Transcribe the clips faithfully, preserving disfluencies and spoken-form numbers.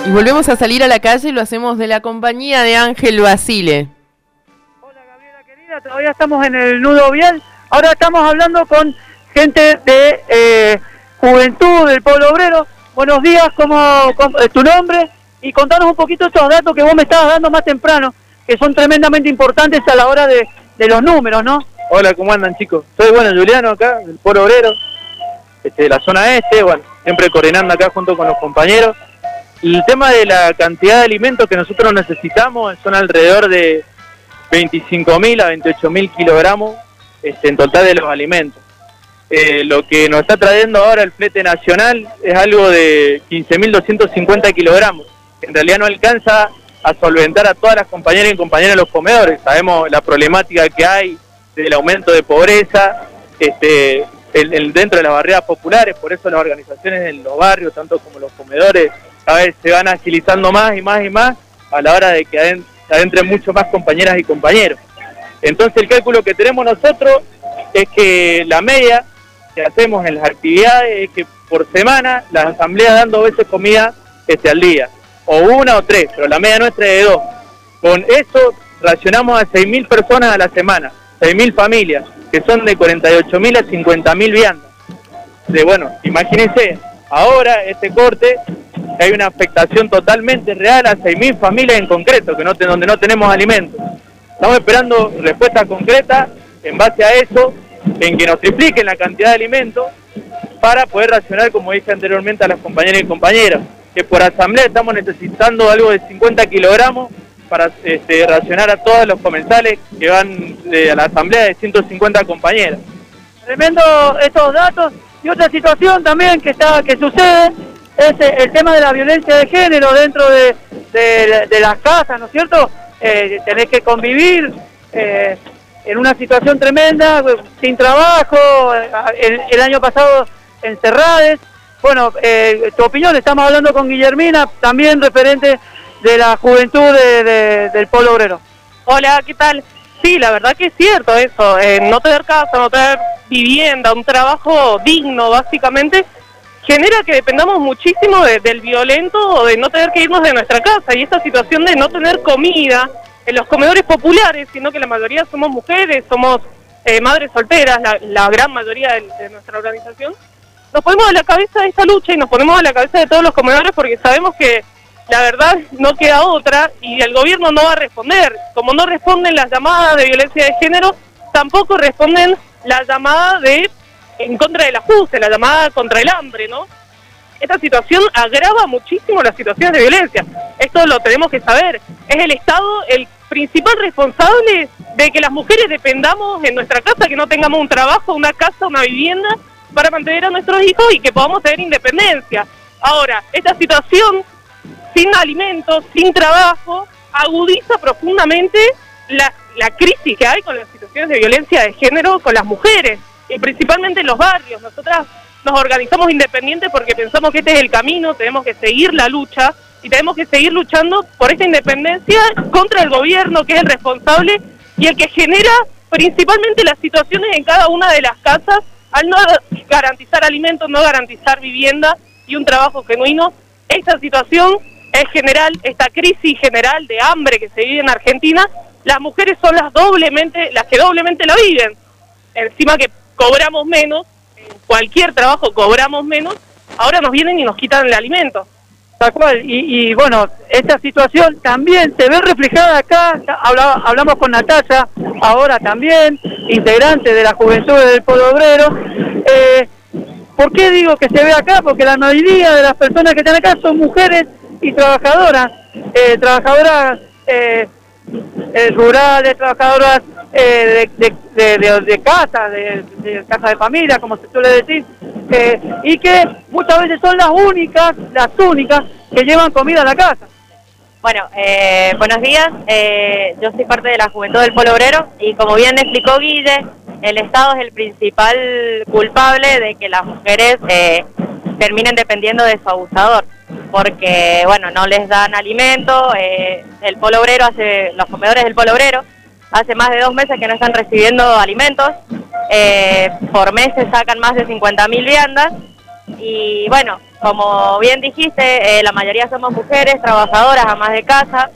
Y volvemos a salir a la calle y lo hacemos de la compañía de Ángel Basile. Hola Gabriela querida, todavía estamos en el nudo vial. Ahora estamos hablando con gente de eh, Juventud del Pueblo Obrero. Buenos días, ¿cómo, cómo es tu nombre? Y contanos un poquito estos datos que vos me estabas dando más temprano, que son tremendamente importantes a la hora de, de los números, ¿no? Hola, ¿cómo andan, chicos? Soy, bueno, Juliano acá, del Pueblo Obrero, este, de la zona este, bueno, siempre coordinando acá junto con los compañeros. El tema de la cantidad de alimentos que nosotros necesitamos son alrededor de veinticinco mil a veintiocho mil kilogramos este, en total de los alimentos. Eh, lo que nos está trayendo ahora el flete nacional es algo de quince mil doscientos cincuenta kilogramos, que en realidad no alcanza a solventar a todas las compañeras y compañeros de los comedores. Sabemos la problemática que hay del aumento de pobreza este, el, el, dentro de las barriadas populares, por eso las organizaciones en los barrios, tanto como los comedores, cada vez se van agilizando más y más y más a la hora de que adent adentren mucho más compañeras y compañeros. Entonces el cálculo que tenemos nosotros es que la media que hacemos en las actividades es que por semana las asambleas dan dos veces comida este, al día, o una o tres, pero la media nuestra es de dos. Con eso racionamos a seis mil personas a la semana, seis mil familias, que son de cuarenta y ocho mil a cincuenta mil viandas. De, bueno, imagínense, ahora este corte hay una afectación totalmente real a seis mil familias en concreto, que no te, donde no tenemos alimentos. Estamos esperando respuestas concretas en base a eso, en que nos tripliquen la cantidad de alimentos para poder racionar, como dije anteriormente, a las compañeras y compañeros, que por asamblea estamos necesitando algo de cincuenta kilogramos para este, racionar a todos los comensales que van de, a la asamblea de ciento cincuenta compañeras. Tremendo estos datos. Y otra situación también que está que sucede es el tema de la violencia de género dentro de, de, de las casas, ¿no es cierto? Eh, tenés que convivir eh, en una situación tremenda, sin trabajo, el, el año pasado encerrades. Bueno, eh, tu opinión, estamos hablando con Guillermina, también referente de la juventud de, de, del Pueblo Obrero. Hola, ¿qué tal? Sí, la verdad que es cierto eso, eh, no tener casa, no tener vivienda, un trabajo digno básicamente, genera que dependamos muchísimo de, del violento o de no tener que irnos de nuestra casa, y esta situación de no tener comida en los comedores populares, sino que la mayoría somos mujeres, somos eh, madres solteras, la, la gran mayoría de, de nuestra organización, nos ponemos a la cabeza de esta lucha y nos ponemos a la cabeza de todos los comedores porque sabemos que la verdad no queda otra y el gobierno no va a responder. Como no responden las llamadas de violencia de género, tampoco responden la llamada de en contra del ajuste, la llamada contra el hambre, ¿no? Esta situación agrava muchísimo las situaciones de violencia. Esto lo tenemos que saber. Es el Estado el principal responsable de que las mujeres dependamos en nuestra casa, que no tengamos un trabajo, una casa, una vivienda para mantener a nuestros hijos y que podamos tener independencia. Ahora, esta situación sin alimentos, sin trabajo, agudiza profundamente la, la crisis que hay con las situaciones de violencia de género con las mujeres, y principalmente en los barrios. Nosotras nos organizamos independientes porque pensamos que este es el camino, tenemos que seguir la lucha y tenemos que seguir luchando por esta independencia contra el gobierno, que es el responsable y el que genera principalmente las situaciones en cada una de las casas al no garantizar alimentos, no garantizar vivienda y un trabajo genuino. Esta situación es general, esta crisis general de hambre que se vive en Argentina, las mujeres son las doblemente, las que doblemente la viven. Encima que cobramos menos, en cualquier trabajo cobramos menos, ahora nos vienen y nos quitan el alimento. Tal cual, y, y bueno, esta situación también se ve reflejada acá, Habla, hablamos con Natalia, ahora también, integrante de la Juventud del Pueblo Obrero. Eh, ¿Por qué digo que se ve acá? Porque la mayoría de las personas que están acá son mujeres y trabajadoras, eh, trabajadoras eh, eh, rurales, trabajadoras eh, de, de, de, de casa, de, de casa de familia, como se suele decir, eh, y que muchas veces son las únicas, las únicas que llevan comida a la casa. Bueno, eh, buenos días, eh, yo soy parte de la Juventud del Pueblo Obrero y como bien explicó Guille, el Estado es el principal culpable de que las mujeres eh, terminen dependiendo de su abusador, porque bueno, no les dan alimento, eh, el Pueblo Obrero hace, los comedores del Pueblo Obrero hace más de dos meses que no están recibiendo alimentos, eh, por meses sacan más de cincuenta mil viandas Y bueno, como bien dijiste, eh, la mayoría somos mujeres, trabajadoras, amas de casa,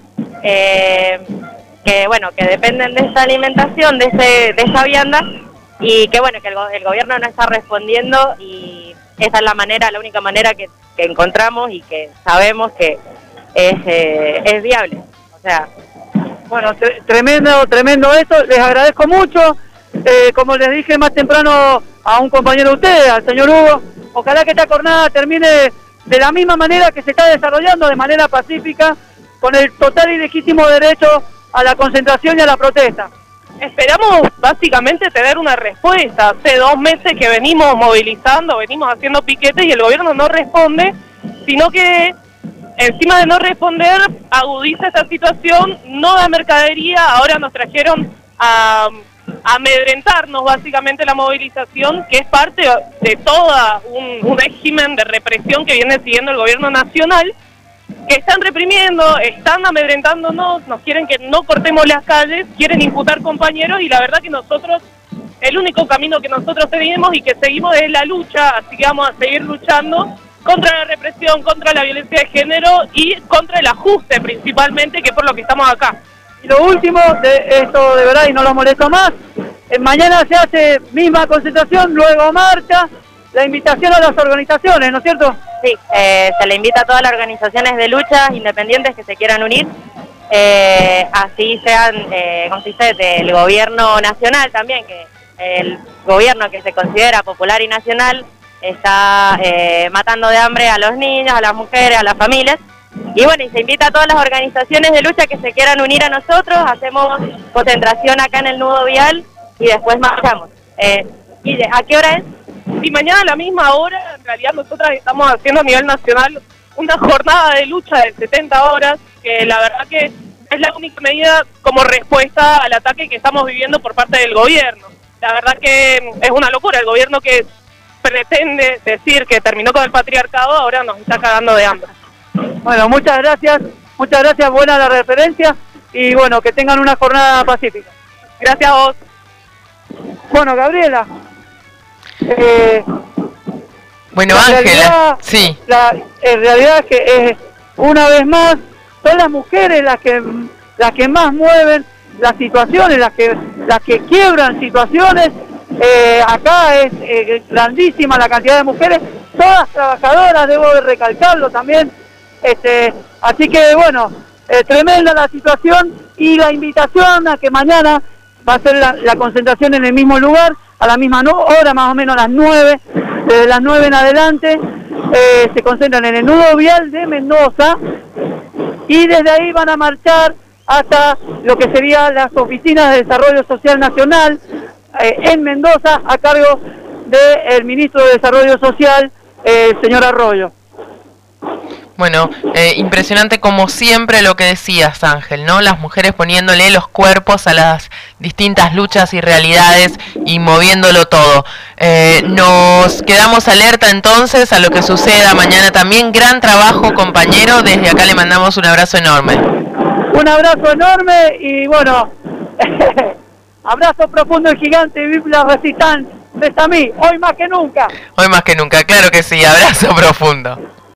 eh, que bueno, que dependen de esta alimentación, de, ese, de esa vianda, y que bueno, que el, el gobierno no está respondiendo, y esa es la manera, la única manera que, que encontramos y que sabemos que es, eh, es viable. O sea, bueno, tre tremendo, tremendo eso, les agradezco mucho, eh, como les dije más temprano a un compañero de ustedes, al señor Hugo, ojalá que esta jornada termine de la misma manera que se está desarrollando, de manera pacífica, con el total y legítimo derecho a la concentración y a la protesta. Esperamos básicamente tener una respuesta. Hace dos meses que venimos movilizando, venimos haciendo piquetes y el gobierno no responde, sino que encima de no responder agudiza esta situación, no da mercadería, ahora nos trajeron a... amedrentarnos básicamente la movilización, que es parte de todo un, un régimen de represión que viene siguiendo el gobierno nacional, que están reprimiendo, están amedrentándonos, nos quieren que no cortemos las calles, quieren imputar compañeros, y la verdad que nosotros, el único camino que nosotros tenemos y que seguimos es la lucha, así que vamos a seguir luchando contra la represión, contra la violencia de género y contra el ajuste principalmente, que es por lo que estamos acá. Y lo último, de esto de verdad y no lo molesto más, eh, mañana se hace misma concentración, luego marcha, la invitación a las organizaciones, ¿no es cierto? Sí, eh, se le invita a todas las organizaciones de lucha independientes que se quieran unir, eh, así sean, eh, como se dice, del gobierno nacional también, que el gobierno que se considera popular y nacional está eh, matando de hambre a los niños, a las mujeres, a las familias. Y bueno, y se invita a todas las organizaciones de lucha que se quieran unir a nosotros, hacemos concentración acá en el nudo vial y después marchamos. Eh, Guille, ¿a qué hora es? Y mañana a la misma hora, en realidad nosotras estamos haciendo a nivel nacional una jornada de lucha de setenta horas, que la verdad que es la única medida como respuesta al ataque que estamos viviendo por parte del gobierno. La verdad que es una locura, el gobierno que pretende decir que terminó con el patriarcado ahora nos está cagando de hambre. Bueno, muchas gracias, muchas gracias, buena la referencia y bueno, que tengan una jornada pacífica. Gracias a vos. Bueno, Gabriela. Eh, bueno, la Ángela, realidad, sí. La en realidad es que eh, una vez más son las mujeres las que las que más mueven las situaciones, las que las que quiebran situaciones. Eh, acá es eh, grandísima la cantidad de mujeres, todas trabajadoras, debo de recalcarlo también. Este, así que bueno, eh, tremenda la situación y la invitación a que mañana va a ser la, la concentración en el mismo lugar, a la misma no, hora, más o menos a las nueve, desde las nueve en adelante, eh, se concentran en el nudo vial de Mendoza y desde ahí van a marchar hasta lo que serían las oficinas de Desarrollo Social Nacional eh, en Mendoza, a cargo del Ministro de Desarrollo Social, eh, el señor Arroyo. Bueno, eh, impresionante como siempre lo que decías, Ángel, ¿no? Las mujeres poniéndole los cuerpos a las distintas luchas y realidades y moviéndolo todo. Eh, nos quedamos alerta entonces a lo que suceda mañana también. Gran trabajo, compañero. Desde acá le mandamos un abrazo enorme. Un abrazo enorme y bueno, abrazo profundo y gigante, vive la Resistance, de mí, hoy más que nunca. Hoy más que nunca, claro que sí, abrazo profundo.